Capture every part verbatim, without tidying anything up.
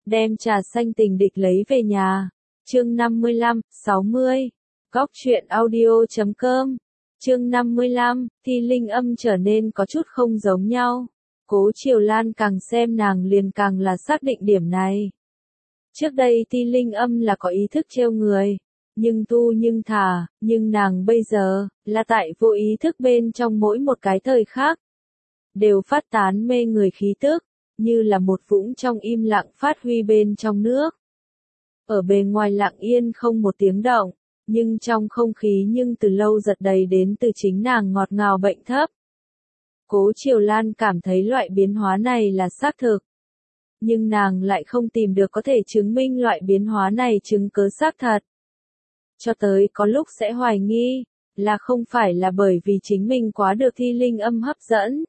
đem trà xanh tình địch lấy về nhà. Chương năm mươi lăm, sáu mươi. Góc truyện audio chấm com. Chương năm mươi lăm, Thi Linh Âm trở nên có chút không giống nhau. Cố Triều Lan càng xem nàng liền càng là xác định điểm này. Trước đây Thi Linh Âm là có ý thức trêu người, nhưng tu nhưng thả, nhưng nàng bây giờ, là tại vô ý thức bên trong mỗi một cái thời khác. Đều phát tán mê người khí tức, như là một vũng trong im lặng phát huy bên trong nước. Ở bề ngoài lặng yên không một tiếng động, nhưng trong không khí nhưng từ lâu giật đầy đến từ chính nàng ngọt ngào bệnh thấp. Cố Triều Lan cảm thấy loại biến hóa này là xác thực. Nhưng nàng lại không tìm được có thể chứng minh loại biến hóa này chứng cớ xác thật. Cho tới có lúc sẽ hoài nghi, là không phải là bởi vì chính mình quá được Thi Linh Âm hấp dẫn.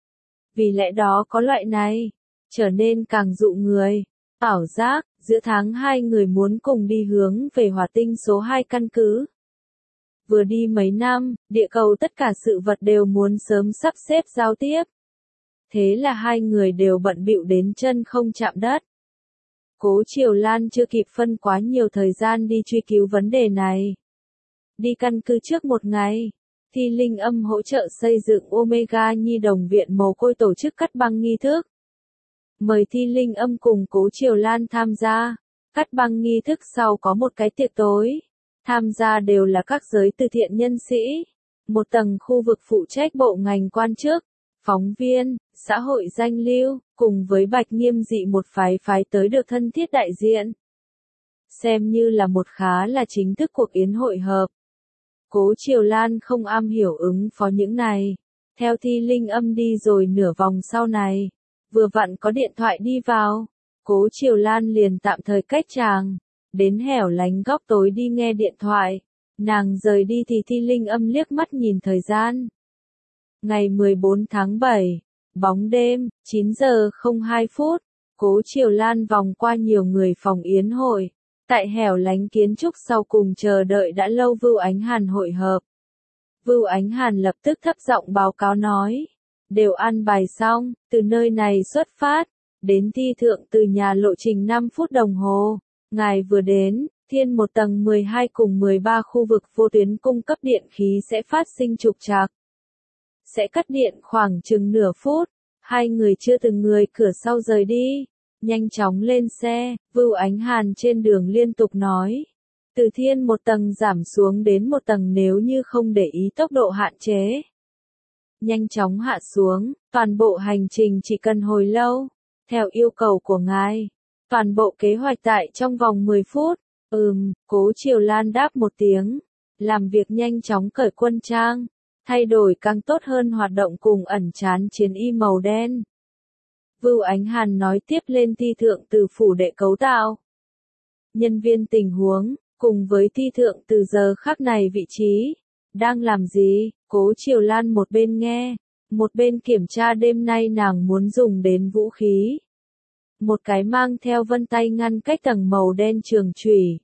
Vì lẽ đó có loại này, trở nên càng dụ người. Ảo giác, giữa tháng hai người muốn cùng đi hướng về hỏa tinh số hai căn cứ. Vừa đi mấy năm, địa cầu tất cả sự vật đều muốn sớm sắp xếp giao tiếp. Thế là hai người đều bận bịu đến chân không chạm đất. Cố Triều Lan chưa kịp phân quá nhiều thời gian đi truy cứu vấn đề này. Đi căn cứ trước một ngày, Thi Linh Âm hỗ trợ xây dựng Omega Nhi đồng viện mồ côi tổ chức cắt băng nghi thức. Mời Thi Linh Âm cùng Cố Triều Lan tham gia. Cắt băng nghi thức sau có một cái tiệc tối. Tham gia đều là các giới từ thiện nhân sĩ. Một tầng khu vực phụ trách bộ ngành quan chức, phóng viên, xã hội danh lưu, cùng với Bạch Nghiêm Dị một phái phái tới được thân thiết đại diện. Xem như là một khá là chính thức cuộc yến hội hợp. Cố Triều Lan không am hiểu ứng phó những này. Theo Thi Linh Âm đi rồi nửa vòng sau này. Vừa vặn có điện thoại đi vào, Cố Triều Lan liền tạm thời cách chàng, đến hẻo lánh góc tối đi nghe điện thoại. Nàng rời đi thì Thi Linh Âm liếc mắt nhìn thời gian. Ngày mười bốn tháng bảy, bóng đêm, chín giờ không hai phút, Cố Triều Lan vòng qua nhiều người phòng yến hội, tại hẻo lánh kiến trúc sau cùng chờ đợi đã lâu Vưu Ánh Hàn hội hợp. Vưu Ánh Hàn lập tức thấp giọng báo cáo nói. Đều ăn bài xong, từ nơi này xuất phát, đến thi thượng từ nhà lộ trình năm phút đồng hồ. Ngài vừa đến, thiên một tầng mười hai cùng mười ba khu vực vô tuyến cung cấp điện khí sẽ phát sinh trục trặc. Sẽ cắt điện khoảng chừng nửa phút, hai người chưa từng người cửa sau rời đi. Nhanh chóng lên xe, Vưu Ánh Hàn trên đường liên tục nói. Từ thiên một tầng giảm xuống đến một tầng nếu như không để ý tốc độ hạn chế. Nhanh chóng hạ xuống, toàn bộ hành trình chỉ cần hồi lâu. Theo yêu cầu của ngài, toàn bộ kế hoạch tại trong vòng mười phút. Ừm, Cố Triều Lan đáp một tiếng. Làm việc nhanh chóng cởi quân trang, thay đổi càng tốt hơn hoạt động cùng ẩn trán chiến y màu đen. Vưu Ánh Hàn nói tiếp lên thi thượng từ phủ đệ cấu tạo. Nhân viên tình huống, cùng với thi thượng từ giờ khắc này vị trí. Đang làm gì? Cố Triều Lan một bên nghe, một bên kiểm tra đêm nay nàng muốn dùng đến vũ khí. Một cái mang theo vân tay ngăn cách tầng màu đen trường chùy.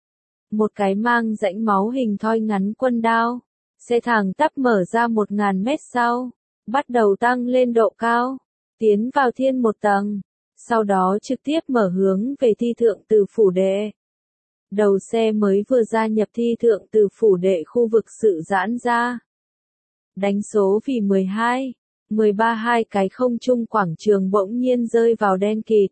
Một cái mang rãnh máu hình thoi ngắn quân đao. Xe thẳng tắp mở ra một ngàn mét sau, bắt đầu tăng lên độ cao, tiến vào thiên một tầng, sau đó trực tiếp mở hướng về thi thượng từ phủ đệ. Đầu xe mới vừa gia nhập thi thượng từ phủ đệ khu vực sự giãn ra. Đánh số vì mười hai, mười ba hai cái không trung quảng trường bỗng nhiên rơi vào đen kịt.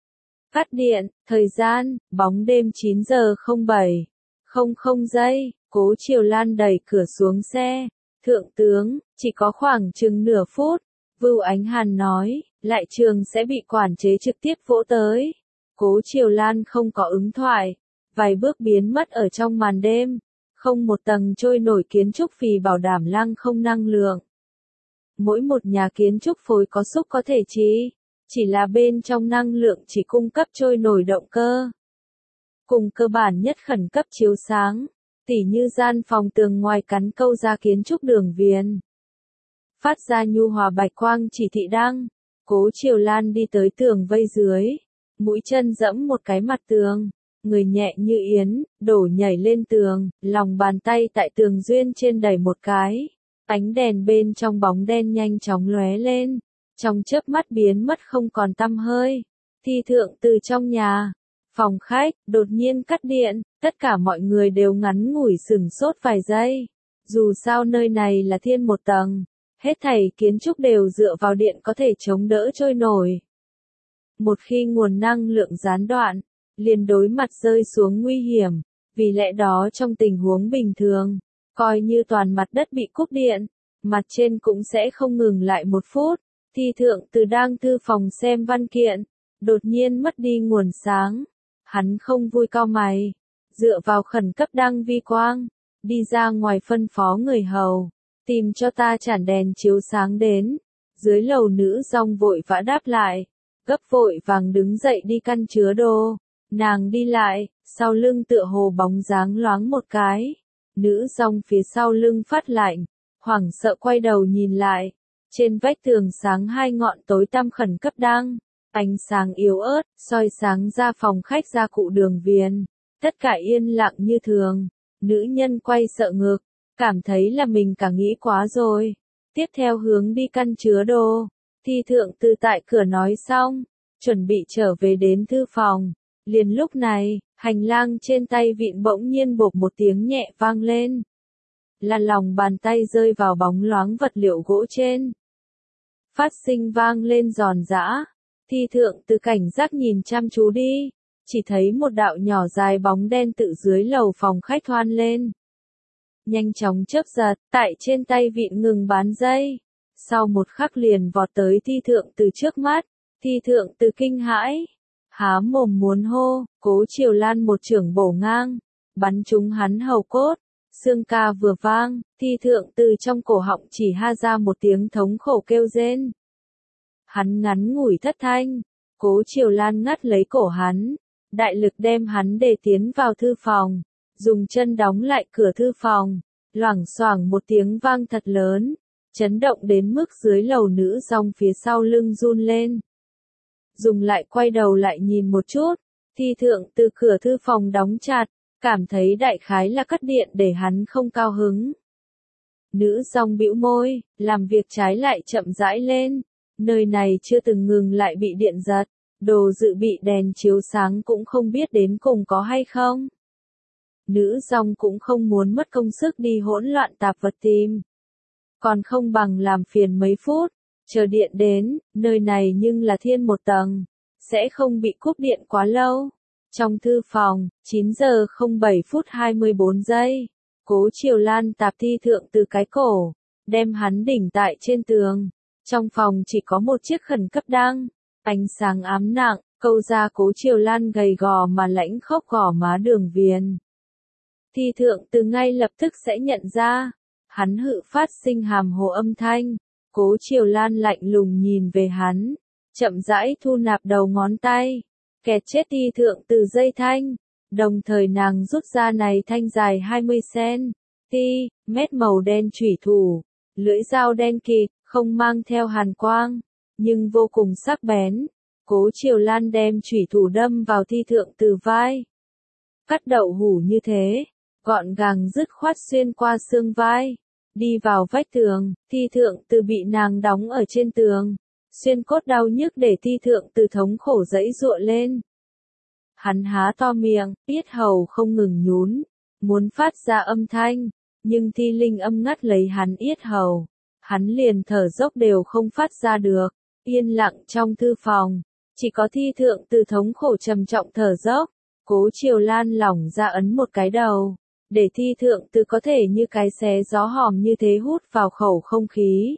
Cắt điện, thời gian, bóng đêm chín giờ không bảy, không không giây, Cố Triều Lan đẩy cửa xuống xe. Thượng tướng, chỉ có khoảng chừng nửa phút, Vưu Ánh Hàn nói, lại trường sẽ bị quản chế trực tiếp vỗ tới. Cố Triều Lan không có ứng thoại. Vài bước biến mất ở trong màn đêm, không một tầng trôi nổi kiến trúc vì bảo đảm lăng không năng lượng. Mỗi một nhà kiến trúc phối có xúc có thể trí, chỉ là bên trong năng lượng chỉ cung cấp trôi nổi động cơ. Cùng cơ bản nhất khẩn cấp chiếu sáng, tỉ như gian phòng tường ngoài cắn câu ra kiến trúc đường viền. Phát ra nhu hòa bạch quang chỉ thị đăng, Cố Triều Lan đi tới tường vây dưới, mũi chân dẫm một cái mặt tường. Người nhẹ như yến, đổ nhảy lên tường, lòng bàn tay tại tường duyên trên đẩy một cái. Ánh đèn bên trong bóng đen nhanh chóng lóe lên, trong chớp mắt biến mất không còn tăm hơi. Thi thượng từ trong nhà, phòng khách, đột nhiên cắt điện, tất cả mọi người đều ngắn ngủi sửng sốt vài giây. Dù sao nơi này là thiên một tầng, hết thảy kiến trúc đều dựa vào điện có thể chống đỡ trôi nổi. Một khi nguồn năng lượng gián đoạn, liền đối mặt rơi xuống nguy hiểm, vì lẽ đó trong tình huống bình thường, coi như toàn mặt đất bị cúp điện, mặt trên cũng sẽ không ngừng lại một phút. Thi thượng từ đang thư phòng xem văn kiện, đột nhiên mất đi nguồn sáng. Hắn không vui cau mày, dựa vào khẩn cấp đăng vi quang, đi ra ngoài phân phó người hầu, tìm cho ta chản đèn chiếu sáng đến. Dưới lầu nữ dong vội vã đáp lại, gấp vội vàng đứng dậy đi căn chứa đồ. Nàng đi lại, sau lưng tựa hồ bóng dáng loáng một cái. Nữ dong phía sau lưng phát lạnh, hoảng sợ quay đầu nhìn lại. Trên vách tường sáng hai ngọn tối tăm khẩn cấp đăng, ánh sáng yếu ớt, soi sáng ra phòng khách gia cụ đường viền. Tất cả yên lặng như thường. Nữ nhân quay sợ ngược, cảm thấy là mình cả nghĩ quá rồi. Tiếp theo hướng đi căn chứa đồ. Thi thượng từ tại cửa nói xong, chuẩn bị trở về đến thư phòng. Liền lúc này, hành lang trên tay vịn bỗng nhiên bộp một tiếng nhẹ vang lên. Là lòng bàn tay rơi vào bóng loáng vật liệu gỗ trên. Phát sinh vang lên giòn giã. Thi thượng từ cảnh giác nhìn chăm chú đi, chỉ thấy một đạo nhỏ dài bóng đen tự dưới lầu phòng khách thoăn lên. Nhanh chóng chớp giật, tại trên tay vịn ngừng bán dây. Sau một khắc liền vọt tới thi thượng từ trước mắt. Thi thượng từ kinh hãi, há mồm muốn hô, Cố Triều Lan một chưởng bổ ngang, bắn trúng hắn hầu cốt. Xương ca vừa vang, thi thượng từ trong cổ họng chỉ ha ra một tiếng thống khổ kêu rên. Hắn ngắn ngủi thất thanh, Cố Triều Lan ngắt lấy cổ hắn, đại lực đem hắn để tiến vào thư phòng, dùng chân đóng lại cửa thư phòng, loảng xoảng một tiếng vang thật lớn, chấn động đến mức dưới lầu nữ dong phía sau lưng run lên. Dùng lại quay đầu lại nhìn một chút, thi thượng từ cửa thư phòng đóng chặt, cảm thấy đại khái là cắt điện để hắn không cao hứng. Nữ dong bĩu môi, làm việc trái lại chậm rãi lên, nơi này chưa từng ngừng lại bị điện giật, đồ dự bị đèn chiếu sáng cũng không biết đến cùng có hay không. Nữ dong cũng không muốn mất công sức đi hỗn loạn tạp vật tìm. Còn không bằng làm phiền mấy phút, chờ điện đến, nơi này nhưng là thiên một tầng, sẽ không bị cúp điện quá lâu. Trong thư phòng, chín giờ không bảy phút hai mươi bốn giây, Cố Triều Lan tạp thi thượng từ cái cổ, đem hắn đỉnh tại trên tường. Trong phòng chỉ có một chiếc khẩn cấp đăng, ánh sáng ám nặng, câu ra Cố Triều Lan gầy gò mà lãnh khốc gò má đường viền. Thi thượng từ ngay lập tức sẽ nhận ra, hắn hự phát sinh hàm hồ âm thanh. Cố Triều Lan lạnh lùng nhìn về hắn, chậm rãi thu nạp đầu ngón tay, kẹt chết thi thượng từ dây thanh, đồng thời nàng rút ra này thanh dài hai mươi xăng-ti-mét màu đen chủy thủ, lưỡi dao đen kịt, không mang theo hàn quang, nhưng vô cùng sắc bén. Cố Triều Lan đem chủy thủ đâm vào thi thượng từ vai. Cắt đậu hủ như thế, gọn gàng dứt khoát xuyên qua xương vai. Đi vào vách tường, thi thượng từ bị nàng đóng ở trên tường. Xuyên cốt đau nhức để thi thượng từ thống khổ dẫy giụa lên. Hắn há to miệng, yết hầu không ngừng nhún, muốn phát ra âm thanh, nhưng thi linh âm ngắt lấy hắn yết hầu. Hắn liền thở dốc đều không phát ra được, yên lặng trong thư phòng, chỉ có thi thượng từ thống khổ trầm trọng thở dốc. Cố Triều Lan lỏng ra ấn một cái đầu, để thi thượng từ có thể như cái xé gió hòm như thế hút vào khẩu không khí.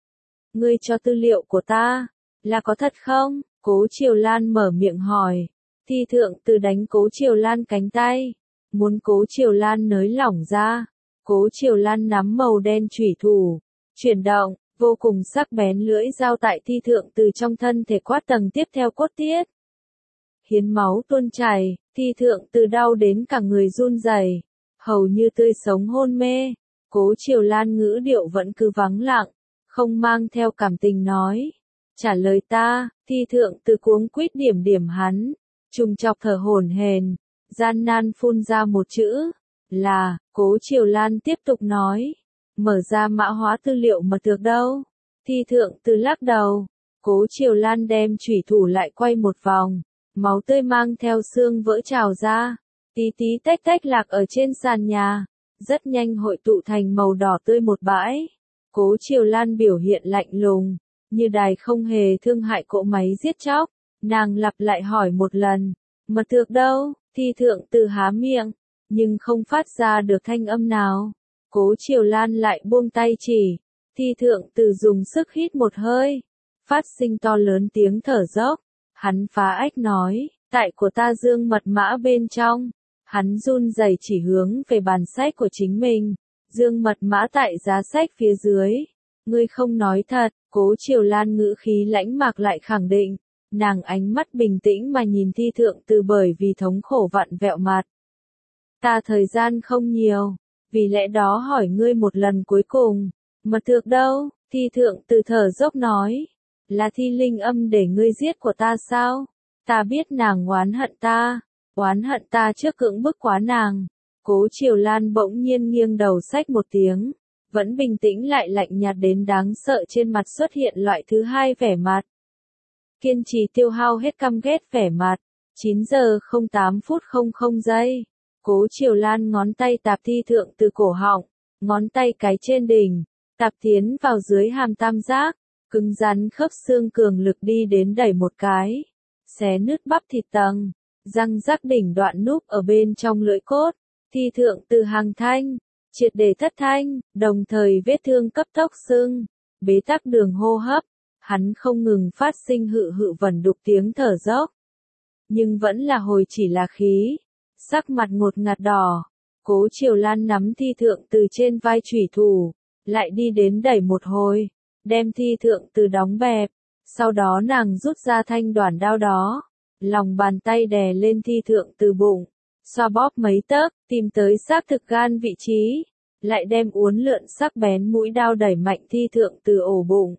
Ngươi cho tư liệu của ta, là có thật không? Cố Triều Lan mở miệng hỏi. Thi thượng từ đánh Cố Triều Lan cánh tay, muốn Cố Triều Lan nới lỏng ra. Cố Triều Lan nắm màu đen chủy thủ, chuyển động, vô cùng sắc bén lưỡi dao tại thi thượng từ trong thân thể quát tầng tiếp theo cốt tiết. Hiến máu tuôn chảy, thi thượng từ đau đến cả người run rẩy, hầu như tươi sống hôn mê. Cố Triều Lan ngữ điệu vẫn cứ vắng lặng, không mang theo cảm tình nói. Trả lời ta, thi thượng từ cuống quýt điểm điểm hắn, trùng chọc thở hổn hển, gian nan phun ra một chữ, là. Cố Triều Lan tiếp tục nói, mở ra mã hóa tư liệu mật được đâu. Thi thượng từ lắc đầu, Cố Triều Lan đem chủy thủ lại quay một vòng, máu tươi mang theo xương vỡ trào ra, tí tí tách tách lạc ở trên sàn nhà, rất nhanh hội tụ thành màu đỏ tươi một bãi. Cố Triều Lan biểu hiện lạnh lùng, như đài không hề thương hại cỗ máy giết chóc, nàng lặp lại hỏi một lần, mật thược đâu? Thi thượng từ há miệng, nhưng không phát ra được thanh âm nào. Cố Triều Lan lại buông tay chỉ, thi thượng từ dùng sức hít một hơi, phát sinh to lớn tiếng thở dốc, hắn phá ách nói, tại của ta dương mật mã bên trong, hắn run rẩy chỉ hướng về bàn sách của chính mình, dương mật mã tại giá sách phía dưới, ngươi không nói thật. Cố Triều Lan ngữ khí lãnh mạc lại khẳng định, nàng ánh mắt bình tĩnh mà nhìn thi thượng từ bởi vì thống khổ vặn vẹo mặt. Ta thời gian không nhiều, vì lẽ đó hỏi ngươi một lần cuối cùng, mật thược đâu? Thi thượng từ thở dốc nói, là Thi Linh Âm để ngươi giết của ta sao? Ta biết nàng oán hận ta, oán hận ta trước cưỡng bức quá nàng. Cố Triều Lan bỗng nhiên nghiêng đầu xách một tiếng, vẫn bình tĩnh lại lạnh nhạt đến đáng sợ, trên mặt xuất hiện loại thứ hai vẻ mặt. Kiên trì tiêu hao hết căm ghét vẻ mặt. chín giờ không tám phút không không giây. Cố Triều Lan ngón tay tạp thi thượng từ cổ họng, ngón tay cái trên đỉnh, tạp tiến vào dưới hàm tam giác, cứng rắn khớp xương cường lực đi đến đẩy một cái, xé nứt bắp thịt tầng, răng rắc đỉnh đoạn núp ở bên trong lưỡi cốt, thi thượng từ hàng thanh, triệt để thất thanh, đồng thời vết thương cấp tốc sưng, bế tắc đường hô hấp, hắn không ngừng phát sinh hự hự vẩn đục tiếng thở dốc, nhưng vẫn là hồi chỉ là khí, sắc mặt ngột ngạt đỏ. Cố Triều Lan nắm thi thượng từ trên vai chủy thủ, lại đi đến đẩy một hồi, đem thi thượng từ đóng bẹp, sau đó nàng rút ra thanh đoản đao đó, lòng bàn tay đè lên thi thượng từ bụng, xoa bóp mấy tấc, tìm tới xác thực gan vị trí, lại đem uốn lượn sắc bén mũi đao đẩy mạnh thi thượng từ ổ bụng.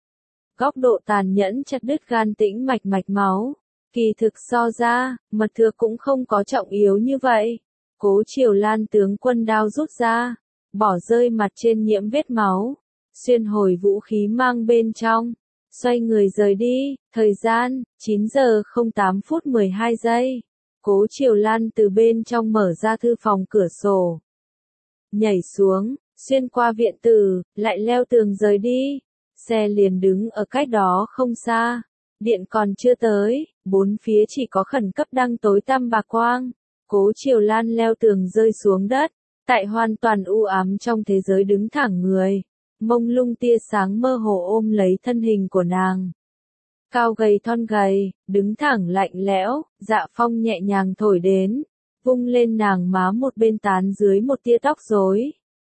Góc độ tàn nhẫn chặt đứt gan tĩnh mạch mạch máu, kỳ thực so ra, mật thược cũng không có trọng yếu như vậy. Cố Triều Lan tướng quân đao rút ra, bỏ rơi mặt trên nhiễm vết máu, xuyên hồi vũ khí mang bên trong, xoay người rời đi, thời gian, chín giờ không tám phút mười hai giây. Cố Triều Lan từ bên trong mở ra thư phòng cửa sổ, nhảy xuống, xuyên qua viện tử, lại leo tường rời đi, xe liền đứng ở cách đó không xa, điện còn chưa tới, bốn phía chỉ có khẩn cấp đang tối tăm bạc quang. Cố Triều Lan leo tường rơi xuống đất, tại hoàn toàn u ám trong thế giới đứng thẳng người, mông lung tia sáng mơ hồ ôm lấy thân hình của nàng. Cao gầy thon gầy, đứng thẳng lạnh lẽo, dạ phong nhẹ nhàng thổi đến, vung lên nàng má một bên tán dưới một tia tóc rối.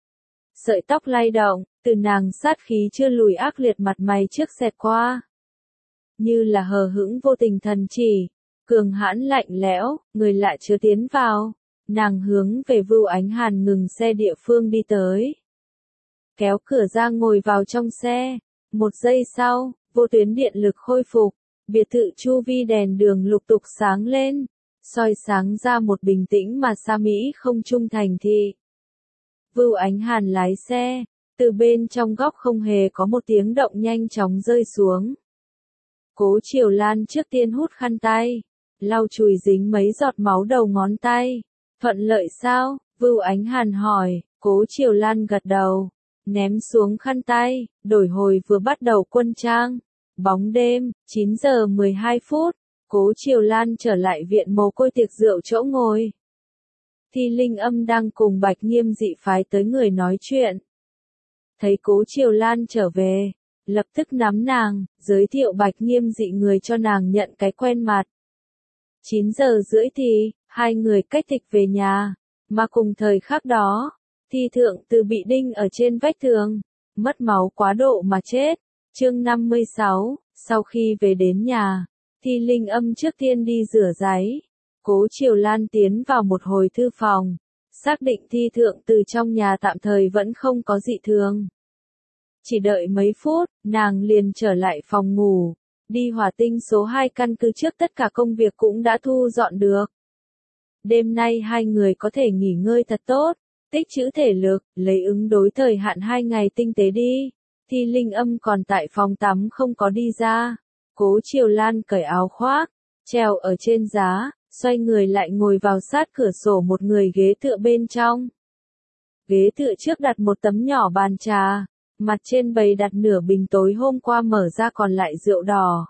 Sợi tóc lay động, từ nàng sát khí chưa lùi ác liệt mặt mày trước xẹt qua. Như là hờ hững vô tình thần chỉ, cường hãn lạnh lẽo, người lạ chưa tiến vào, nàng hướng về Vưu Ánh Hàn ngừng xe địa phương đi tới. Kéo cửa ra ngồi vào trong xe, một giây sau, vô tuyến điện lực khôi phục, biệt thự chu vi đèn đường lục tục sáng lên, soi sáng ra một bình tĩnh mà xa mỹ không trung thành thị. Vưu Ánh Hàn lái xe, từ bên trong góc không hề có một tiếng động nhanh chóng rơi xuống. Cố Triều Lan trước tiên hút khăn tay, lau chùi dính mấy giọt máu đầu ngón tay. Thuận lợi sao? Vưu Ánh Hàn hỏi. Cố Triều Lan gật đầu, ném xuống khăn tay, đổi hồi vừa bắt đầu quân trang. Bóng đêm, chín giờ mười hai phút, Cố Triều Lan trở lại viện mồ côi tiệc rượu chỗ ngồi. Thi Linh Âm đang cùng Bạch Nghiêm Dị phái tới người nói chuyện. Thấy Cố Triều Lan trở về, lập tức nắm nàng, giới thiệu Bạch Nghiêm Dị người cho nàng nhận cái quen mặt. chín giờ rưỡi thì, hai người cách thịch về nhà, mà cùng thời khắc đó, Thi Thượng Từ bị đinh ở trên vách tường, mất máu quá độ mà chết. Chương năm mươi sáu, sau khi về đến nhà, Thi Linh Âm trước tiên đi rửa ráy. Cố Triều Lan tiến vào một hồi thư phòng, xác định Thi Thượng Từ trong nhà tạm thời vẫn không có dị thường. Chỉ đợi mấy phút, nàng liền trở lại phòng ngủ, đi hỏa tinh số hai căn cứ trước tất cả công việc cũng đã thu dọn được. Đêm nay hai người có thể nghỉ ngơi thật tốt, tích trữ thể lực, lấy ứng đối thời hạn hai ngày tinh tế đi. Thi Linh Âm còn tại phòng tắm không có đi ra. Cố Triều Lan cởi áo khoác, treo ở trên giá, xoay người lại ngồi vào sát cửa sổ một người ghế tựa bên trong. Ghế tựa trước đặt một tấm nhỏ bàn trà, mặt trên bày đặt nửa bình tối hôm qua mở ra còn lại rượu đỏ.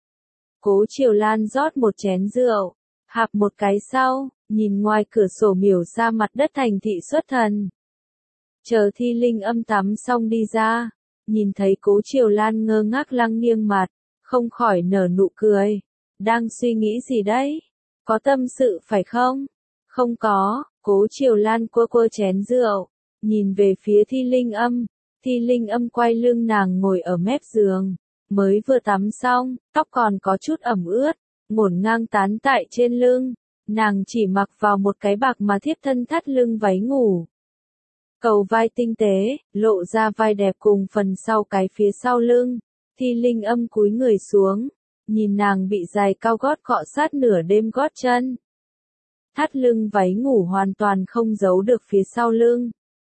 Cố Triều Lan rót một chén rượu, hạp một cái sau, nhìn ngoài cửa sổ miểu ra mặt đất thành thị xuất thần. Chờ Thi Linh Âm tắm xong đi ra, nhìn thấy Cố Triều Lan ngơ ngác lăng nghiêng mặt, không khỏi nở nụ cười. Đang suy nghĩ gì đấy? Có tâm sự phải không? Không có, Cố Triều Lan quơ quơ chén rượu, nhìn về phía Thi Linh Âm. Thi Linh Âm quay lưng nàng ngồi ở mép giường, mới vừa tắm xong, tóc còn có chút ẩm ướt, ngổn ngang tán tại trên lưng. Nàng chỉ mặc vào một cái bạc mà thiếp thân thắt lưng váy ngủ. Cầu vai tinh tế, lộ ra vai đẹp cùng phần sau cái phía sau lưng. Thi Linh Âm cúi người xuống, nhìn nàng bị giày cao gót cọ sát nửa đêm gót chân. Thắt lưng váy ngủ hoàn toàn không giấu được phía sau lưng.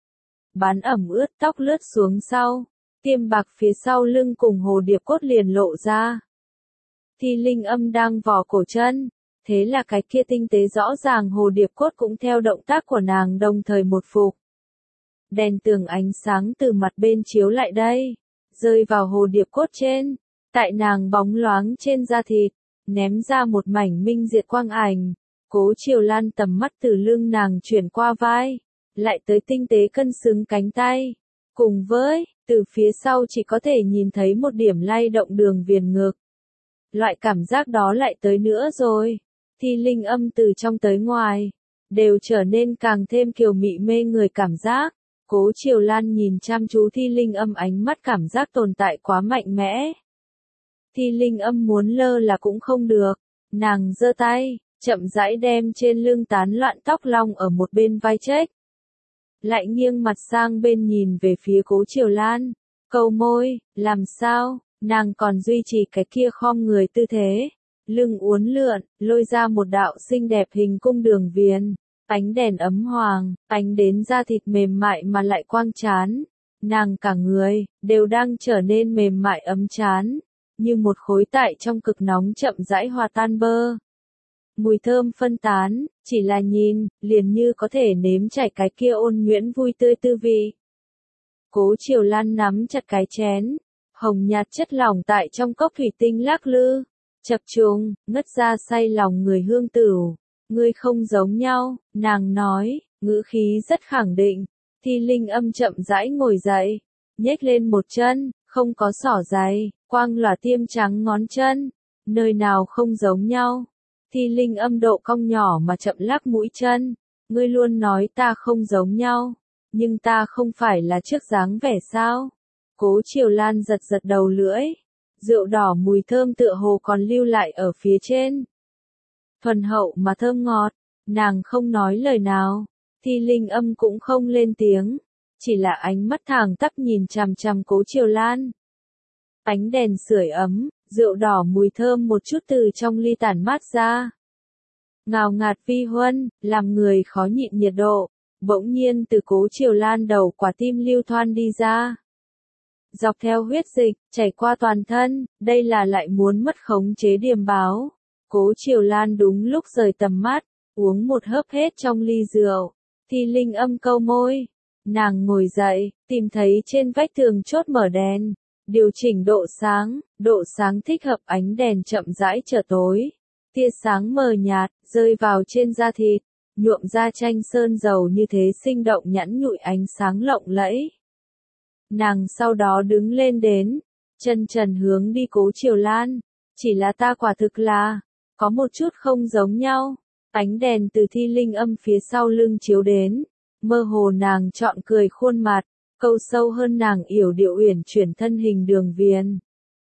Bán ẩm ướt tóc lướt xuống sau, tiêm bạc phía sau lưng cùng hồ điệp cốt liền lộ ra. Thi Linh Âm đang vò cổ chân, thế là cái kia tinh tế rõ ràng hồ điệp cốt cũng theo động tác của nàng đồng thời một phục. Đèn tường ánh sáng từ mặt bên chiếu lại đây, rơi vào hồ điệp cốt trên, tại nàng bóng loáng trên da thịt, ném ra một mảnh minh diệt quang ảnh. Cố Triều Lan tầm mắt từ lưng nàng chuyển qua vai, lại tới tinh tế cân xứng cánh tay, cùng với, từ phía sau chỉ có thể nhìn thấy một điểm lay động đường viền ngực. Loại cảm giác đó lại tới nữa rồi. Thi Linh Âm từ trong tới ngoài, đều trở nên càng thêm kiều mị mê người cảm giác. Cố Triều Lan nhìn chăm chú Thi Linh Âm, ánh mắt cảm giác tồn tại quá mạnh mẽ. Thi Linh Âm muốn lơ là cũng không được, nàng giơ tay, chậm rãi đem trên lưng tán loạn tóc long ở một bên vai trách. Lại nghiêng mặt sang bên nhìn về phía Cố Triều Lan, câu môi, làm sao, nàng còn duy trì cái kia khom người tư thế, lưng uốn lượn, lôi ra một đạo xinh đẹp hình cung đường viền, ánh đèn ấm hoàng, ánh đến da thịt mềm mại mà lại quang chán, nàng cả người, đều đang trở nên mềm mại ấm chán, như một khối tại trong cực nóng chậm rãi hòa tan bơ. Mùi thơm phân tán, chỉ là nhìn, liền như có thể nếm trải cái kia ôn nhuyễn vui tươi tư vị. Cố Triều Lan nắm chặt cái chén, hồng nhạt chất lỏng tại trong cốc thủy tinh lắc lư, chập trùng, ngất ra say lòng người hương tửu. Ngươi không giống nhau, nàng nói, ngữ khí rất khẳng định. Thi Linh Âm chậm rãi ngồi dậy, nhếch lên một chân, không có xỏ giày, quang lòa tiêm trắng ngón chân, nơi nào không giống nhau. Thi Linh Âm độ cong nhỏ mà chậm lắc mũi chân, ngươi luôn nói ta không giống nhau, nhưng ta không phải là trước dáng vẻ sao? Cố Triều Lan giật giật đầu lưỡi, rượu đỏ mùi thơm tựa hồ còn lưu lại ở phía trên. Thuần hậu mà thơm ngọt, nàng không nói lời nào, Thi Linh Âm cũng không lên tiếng, chỉ là ánh mắt thẳng tắp nhìn chằm chằm Cố Triều Lan. Ánh đèn sưởi ấm, rượu đỏ mùi thơm một chút từ trong ly tản mát ra. Ngào ngạt vi huân, làm người khó nhịn nhiệt độ, bỗng nhiên từ Cố Triều Lan đầu quả tim lưu thoan đi ra. Dọc theo huyết dịch, chảy qua toàn thân, đây là lại muốn mất khống chế điềm báo. Cố Triều Lan đúng lúc rời tầm mắt, uống một hớp hết trong ly rượu. Thi Linh Âm câu môi, nàng ngồi dậy, tìm thấy trên vách tường chốt mở đèn, điều chỉnh độ sáng, độ sáng thích hợp ánh đèn chậm rãi trở tối. Tia sáng mờ nhạt, rơi vào trên da thịt, nhuộm da tranh sơn dầu như thế sinh động nhẵn nhụi ánh sáng lộng lẫy. Nàng sau đó đứng lên đến, chân trần hướng đi Cố Triều Lan, chỉ là ta quả thực là, có một chút không giống nhau. Ánh đèn từ Thi Linh Âm phía sau lưng chiếu đến, mơ hồ nàng chọn cười khuôn mặt, câu sâu hơn nàng yểu điệu uyển chuyển thân hình đường viền.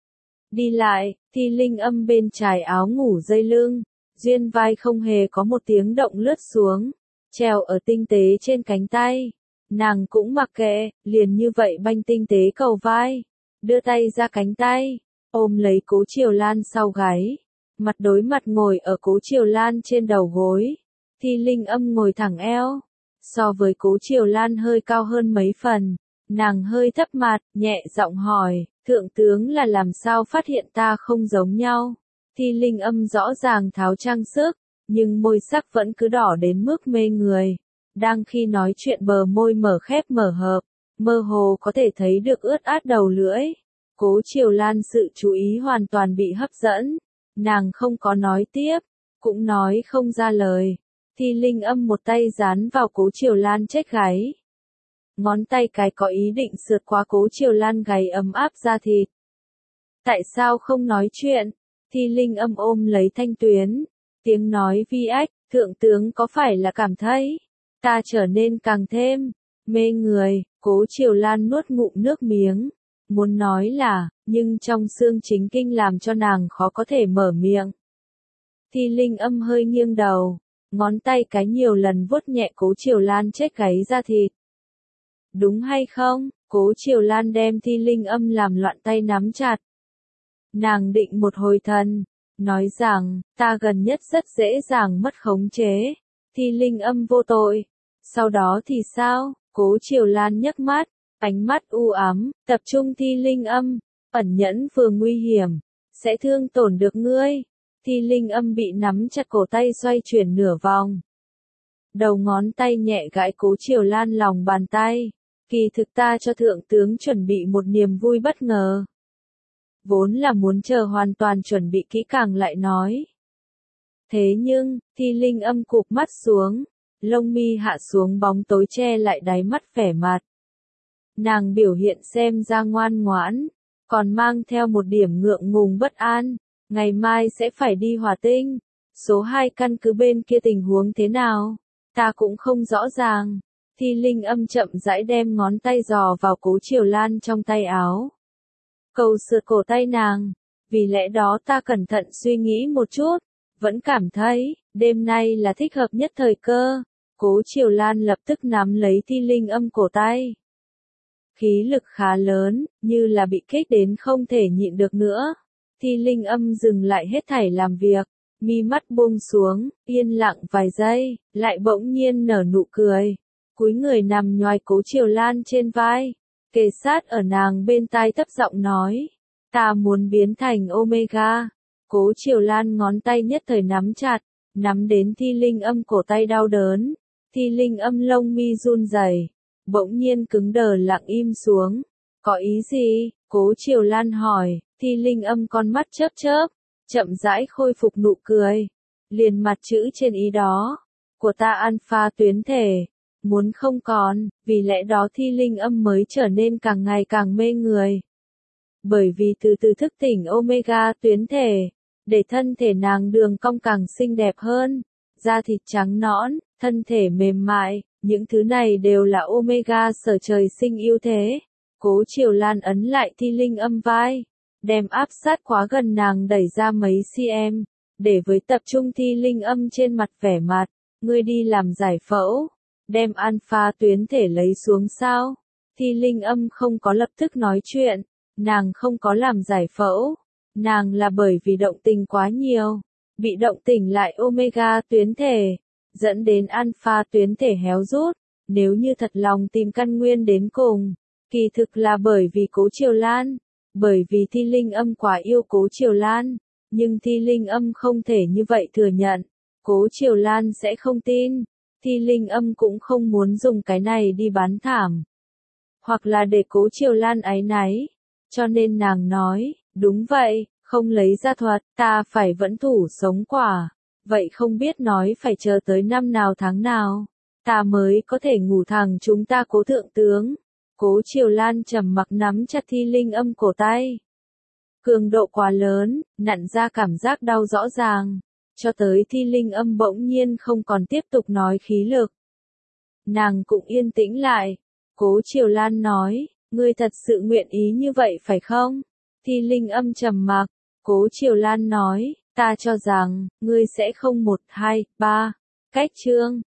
Đi lại, Thi Linh Âm bên trái áo ngủ dây lưng, duyên vai không hề có một tiếng động lướt xuống, treo ở tinh tế trên cánh tay. Nàng cũng mặc kệ, liền như vậy banh tinh tế cầu vai, đưa tay ra cánh tay, ôm lấy Cố Triều Lan sau gáy, mặt đối mặt ngồi ở Cố Triều Lan trên đầu gối. Thi Linh Âm ngồi thẳng eo, so với Cố Triều Lan hơi cao hơn mấy phần, nàng hơi thấp mặt, nhẹ giọng hỏi, thượng tướng là làm sao phát hiện ta không giống nhau? Thi Linh Âm rõ ràng tháo trang sức, nhưng môi sắc vẫn cứ đỏ đến mức mê người. Đang khi nói chuyện bờ môi mở khép mở hợp, mơ hồ có thể thấy được ướt át đầu lưỡi. Cố Triều Lan sự chú ý hoàn toàn bị hấp dẫn. Nàng không có nói tiếp, cũng nói không ra lời. Thi Linh Âm một tay dán vào Cố Triều Lan chết gáy. Ngón tay cái có ý định sượt qua Cố Triều Lan gáy ấm áp da thịt. Tại sao không nói chuyện? Thi Linh Âm ôm lấy Thanh Tuyến. Tiếng nói vi ách, thượng tướng có phải là cảm thấy ta trở nên càng thêm mê người? Cố Triều Lan nuốt ngụm nước miếng. Muốn nói là, nhưng trong xương chính kinh làm cho nàng khó có thể mở miệng. Thi Linh Âm hơi nghiêng đầu, ngón tay cái nhiều lần vuốt nhẹ Cố Triều Lan chết gáy da thịt. Đúng hay không? Cố Triều Lan đem Thi Linh Âm làm loạn tay nắm chặt. Nàng định một hồi thần, nói rằng, ta gần nhất rất dễ dàng mất khống chế. Thi Linh Âm vô tội. Sau đó thì sao? Cố Triều Lan nhấc mắt, ánh mắt u ám, tập trung Thi Linh Âm. Ẩn nhẫn vừa nguy hiểm, sẽ thương tổn được ngươi. Thi Linh Âm bị nắm chặt cổ tay xoay chuyển nửa vòng. Đầu ngón tay nhẹ gãi Cố Triều Lan lòng bàn tay. Kỳ thực ta cho thượng tướng chuẩn bị một niềm vui bất ngờ. Vốn là muốn chờ hoàn toàn chuẩn bị kỹ càng lại nói. Thế nhưng, Thi Linh Âm cụp mắt xuống, lông mi hạ xuống bóng tối che lại đáy mắt vẻ mặt. Nàng biểu hiện xem ra ngoan ngoãn, còn mang theo một điểm ngượng ngùng bất an. Ngày mai sẽ phải đi Hỏa Tinh. Số hai căn cứ bên kia tình huống thế nào? Ta cũng không rõ ràng. Thi Linh Âm chậm rãi đem ngón tay dò vào Cố Triều Lan trong tay áo. Cầu sượt cổ tay nàng. Vì lẽ đó ta cẩn thận suy nghĩ một chút. Vẫn cảm thấy, đêm nay là thích hợp nhất thời cơ. Cố Triều Lan lập tức nắm lấy Thi Linh Âm cổ tay. Khí lực khá lớn, như là bị kích đến không thể nhịn được nữa. Thi Linh Âm dừng lại hết thảy làm việc, mi mắt buông xuống, yên lặng vài giây, lại bỗng nhiên nở nụ cười. Cúi người nằm nhoài Cố Triều Lan trên vai, kề sát ở nàng bên tai thấp giọng nói, ta muốn biến thành Omega. Cố Triều Lan ngón tay nhất thời nắm chặt, nắm đến Thi Linh Âm cổ tay đau đớn. Thi Linh Âm lông mi run rẩy, bỗng nhiên cứng đờ lặng im xuống. Có ý gì? Cố Triều Lan hỏi. Thi Linh Âm con mắt chớp chớp, chậm rãi khôi phục nụ cười. Liền mặt chữ trên ý đó. Của ta alpha tuyến thể. Muốn không còn, vì lẽ đó Thi Linh Âm mới trở nên càng ngày càng mê người. Bởi vì từ từ thức tỉnh omega tuyến thể, để thân thể nàng đường cong càng xinh đẹp hơn. Da thịt trắng nõn, thân thể mềm mại, những thứ này đều là omega sở trời sinh ưu thế. Cố Triều Lan ấn lại Thi Linh Âm vai, đem áp sát quá gần nàng đẩy ra mấy cm, để với tập trung Thi Linh Âm trên mặt vẻ mặt, ngươi đi làm giải phẫu, đem alpha tuyến thể lấy xuống sao? Thi Linh Âm không có lập tức nói chuyện, nàng không có làm giải phẫu, nàng là bởi vì động tình quá nhiều, bị động tình lại omega tuyến thể, dẫn đến alpha tuyến thể héo rút. Nếu như thật lòng tìm căn nguyên đến cùng, kỳ thực là bởi vì Cố Triều Lan, bởi vì Thi Linh Âm quá yêu Cố Triều Lan, nhưng Thi Linh Âm không thể như vậy thừa nhận, Cố Triều Lan sẽ không tin, Thi Linh Âm cũng không muốn dùng cái này đi bán thảm, hoặc là để Cố Triều Lan áy náy, cho nên nàng nói, đúng vậy, không lấy ra thuật, ta phải vẫn thủ sống quả, vậy không biết nói phải chờ tới năm nào tháng nào, ta mới có thể ngủ thẳng chúng ta Cố thượng tướng. Cố Triều Lan trầm mặc nắm chặt Thi Linh Âm cổ tay. Cường độ quá lớn, nặn ra cảm giác đau rõ ràng, cho tới Thi Linh Âm bỗng nhiên không còn tiếp tục nói khí lực. Nàng cũng yên tĩnh lại. Cố Triều Lan nói, ngươi thật sự nguyện ý như vậy phải không? Thi Linh Âm trầm mặc. Cố Triều Lan nói, ta cho rằng, ngươi sẽ không một, hai, ba. Cách chương.